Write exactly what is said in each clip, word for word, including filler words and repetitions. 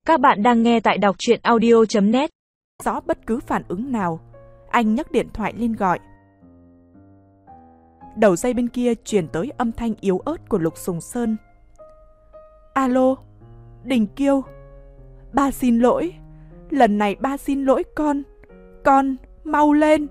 Các bạn đang nghe tại đọc truyện audio chấm net. Rõ bất cứ phản ứng nào, anh nhấc điện thoại lên gọi. Đầu dây bên kia truyền tới âm thanh yếu ớt của Lục Sùng Sơn. Alo, Đình Kiêu, ba xin lỗi, lần này ba xin lỗi con, con mau lên.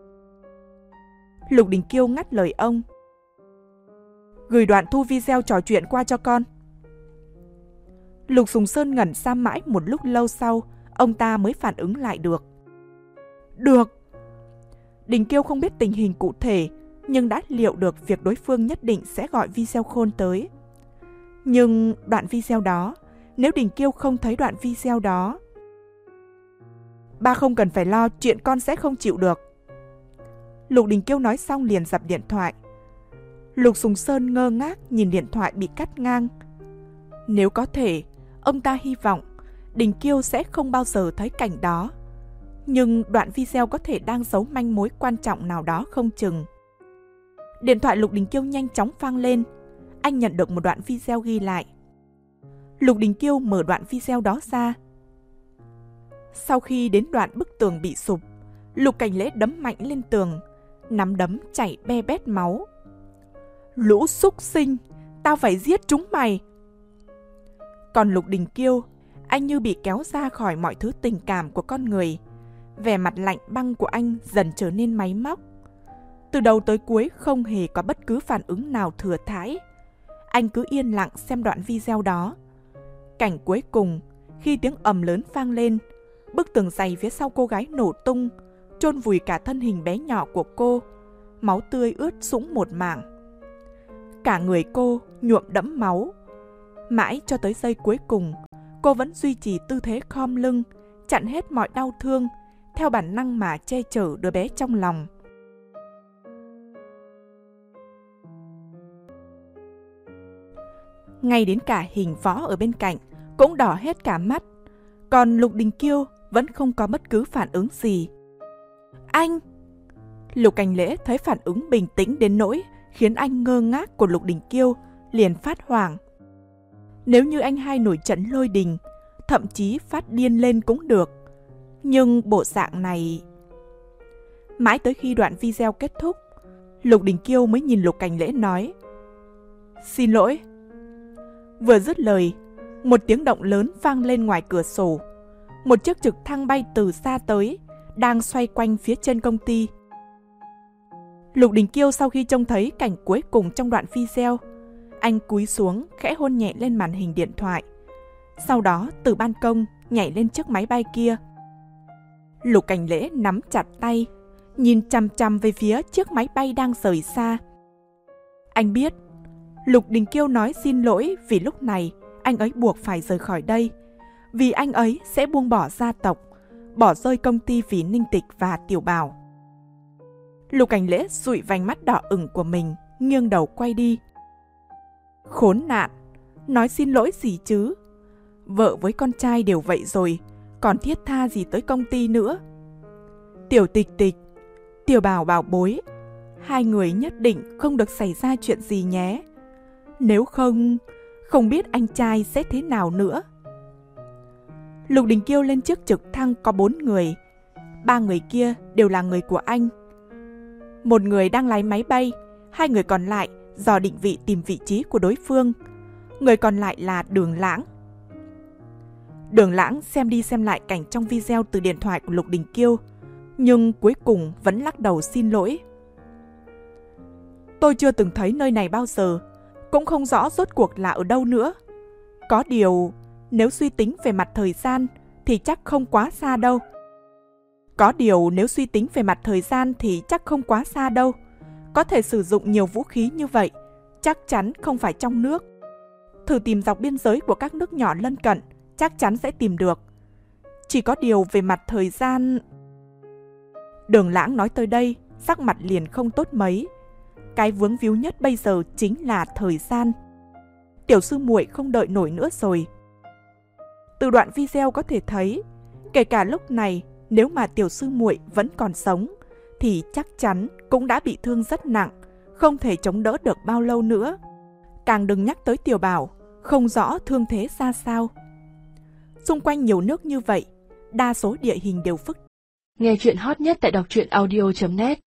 Lục Đình Kiêu ngắt lời ông. Gửi đoạn thu video trò chuyện qua cho con. Lục Sùng Sơn ngẩn ra mãi một lúc lâu sau, ông ta mới phản ứng lại được. Được. Đình Kiêu không biết tình hình cụ thể, nhưng đã liệu được việc đối phương nhất định sẽ gọi video call tới. Nhưng đoạn video đó, nếu Đình Kiêu không thấy đoạn video đó... Ba không cần phải lo, chuyện con sẽ không chịu được. Lục Đình Kiêu nói xong liền dập điện thoại. Lục Sùng Sơn ngơ ngác nhìn điện thoại bị cắt ngang. Nếu có thể, ông ta hy vọng Đình Kiêu sẽ không bao giờ thấy cảnh đó. Nhưng đoạn video có thể đang giấu manh mối quan trọng nào đó không chừng. Điện thoại Lục Đình Kiêu nhanh chóng vang lên. Anh nhận được một đoạn video ghi lại. Lục Đình Kiêu mở đoạn video đó ra. Sau khi đến đoạn bức tường bị sụp, Lục Cảnh Lễ đấm mạnh lên tường, nắm đấm chảy be bét máu. Lũ súc sinh, tao phải giết chúng mày. Còn Lục Đình Kiêu, anh như bị kéo ra khỏi mọi thứ tình cảm của con người. Vẻ mặt lạnh băng của anh dần trở nên máy móc. Từ đầu tới cuối không hề có bất cứ phản ứng nào thừa thãi. Anh cứ yên lặng xem đoạn video đó. Cảnh cuối cùng, khi tiếng ầm lớn vang lên, bức tường dày phía sau cô gái nổ tung, chôn vùi cả thân hình bé nhỏ của cô. Máu tươi ướt sũng một mảng. Cả người cô nhuộm đẫm máu. Mãi cho tới giây cuối cùng, cô vẫn duy trì tư thế khom lưng, chặn hết mọi đau thương, theo bản năng mà che chở đứa bé trong lòng. Ngay đến cả Hình Võ ở bên cạnh cũng đỏ hết cả mắt, còn Lục Đình Kiêu vẫn không có bất cứ phản ứng gì. Anh! Lục Cảnh Lễ thấy phản ứng bình tĩnh đến nỗi khiến anh ngơ ngác của Lục Đình Kiêu liền phát hoảng. Nếu như anh hai nổi trận lôi đình, thậm chí phát điên lên cũng được. Nhưng bộ dạng này... Mãi tới khi đoạn video kết thúc, Lục Đình Kiêu mới nhìn Lục Cảnh Lễ nói. Xin lỗi. Vừa dứt lời, một tiếng động lớn vang lên ngoài cửa sổ. Một chiếc trực thăng bay từ xa tới, đang xoay quanh phía trên công ty. Lục Đình Kiêu sau khi trông thấy cảnh cuối cùng trong đoạn video, anh cúi xuống khẽ hôn nhẹ lên màn hình điện thoại. Sau đó từ ban công nhảy lên chiếc máy bay kia. Lục Cảnh Lễ nắm chặt tay, nhìn chằm chằm về phía chiếc máy bay đang rời xa. Anh biết Lục Đình Kiêu nói xin lỗi vì lúc này anh ấy buộc phải rời khỏi đây, vì anh ấy sẽ buông bỏ gia tộc, bỏ rơi công ty vì Ninh Tịch và Tiểu Bảo. Lục Cảnh Lễ dụi vành mắt đỏ ửng của mình, nghiêng đầu quay đi. Khốn nạn, nói xin lỗi gì chứ? Vợ với con trai đều vậy rồi, còn thiết tha gì tới công ty nữa. Tiểu Tịch Tịch, Tiểu Bảo bảo bối, hai người nhất định không được xảy ra chuyện gì nhé. Nếu không, không biết anh trai sẽ thế nào nữa. Lục Đình Kiêu lên chiếc trực thăng có bốn người. Ba người kia đều là người của anh. Một người đang lái máy bay, hai người còn lại dò định vị tìm vị trí của đối phương. Người còn lại là Đường Lãng. Đường Lãng xem đi xem lại cảnh trong video từ điện thoại của Lục Đình Kiêu, nhưng cuối cùng vẫn lắc đầu xin lỗi. Tôi chưa từng thấy nơi này bao giờ, cũng không rõ rốt cuộc là ở đâu nữa. Có điều, nếu suy tính về mặt thời gian thì chắc không quá xa đâu. Có điều nếu suy tính về mặt thời gian thì chắc không quá xa đâu. Có thể sử dụng nhiều vũ khí như vậy, chắc chắn không phải trong nước. Thử tìm dọc biên giới của các nước nhỏ lân cận, chắc chắn sẽ tìm được. Chỉ có điều về mặt thời gian... Đường Lãng nói tới đây, sắc mặt liền không tốt mấy. Cái vướng víu nhất bây giờ chính là thời gian. Tiểu sư muội không đợi nổi nữa rồi. Từ đoạn video có thể thấy, kể cả lúc này, nếu mà tiểu sư muội vẫn còn sống, thì chắc chắn cũng đã bị thương rất nặng, không thể chống đỡ được bao lâu nữa. Càng đừng nhắc tới Tiểu Bảo, không rõ thương thế ra sao. Xung quanh nhiều nước như vậy, đa số địa hình đều phức. Nghe chuyện hot nhất tại đọc truyện audio chấm net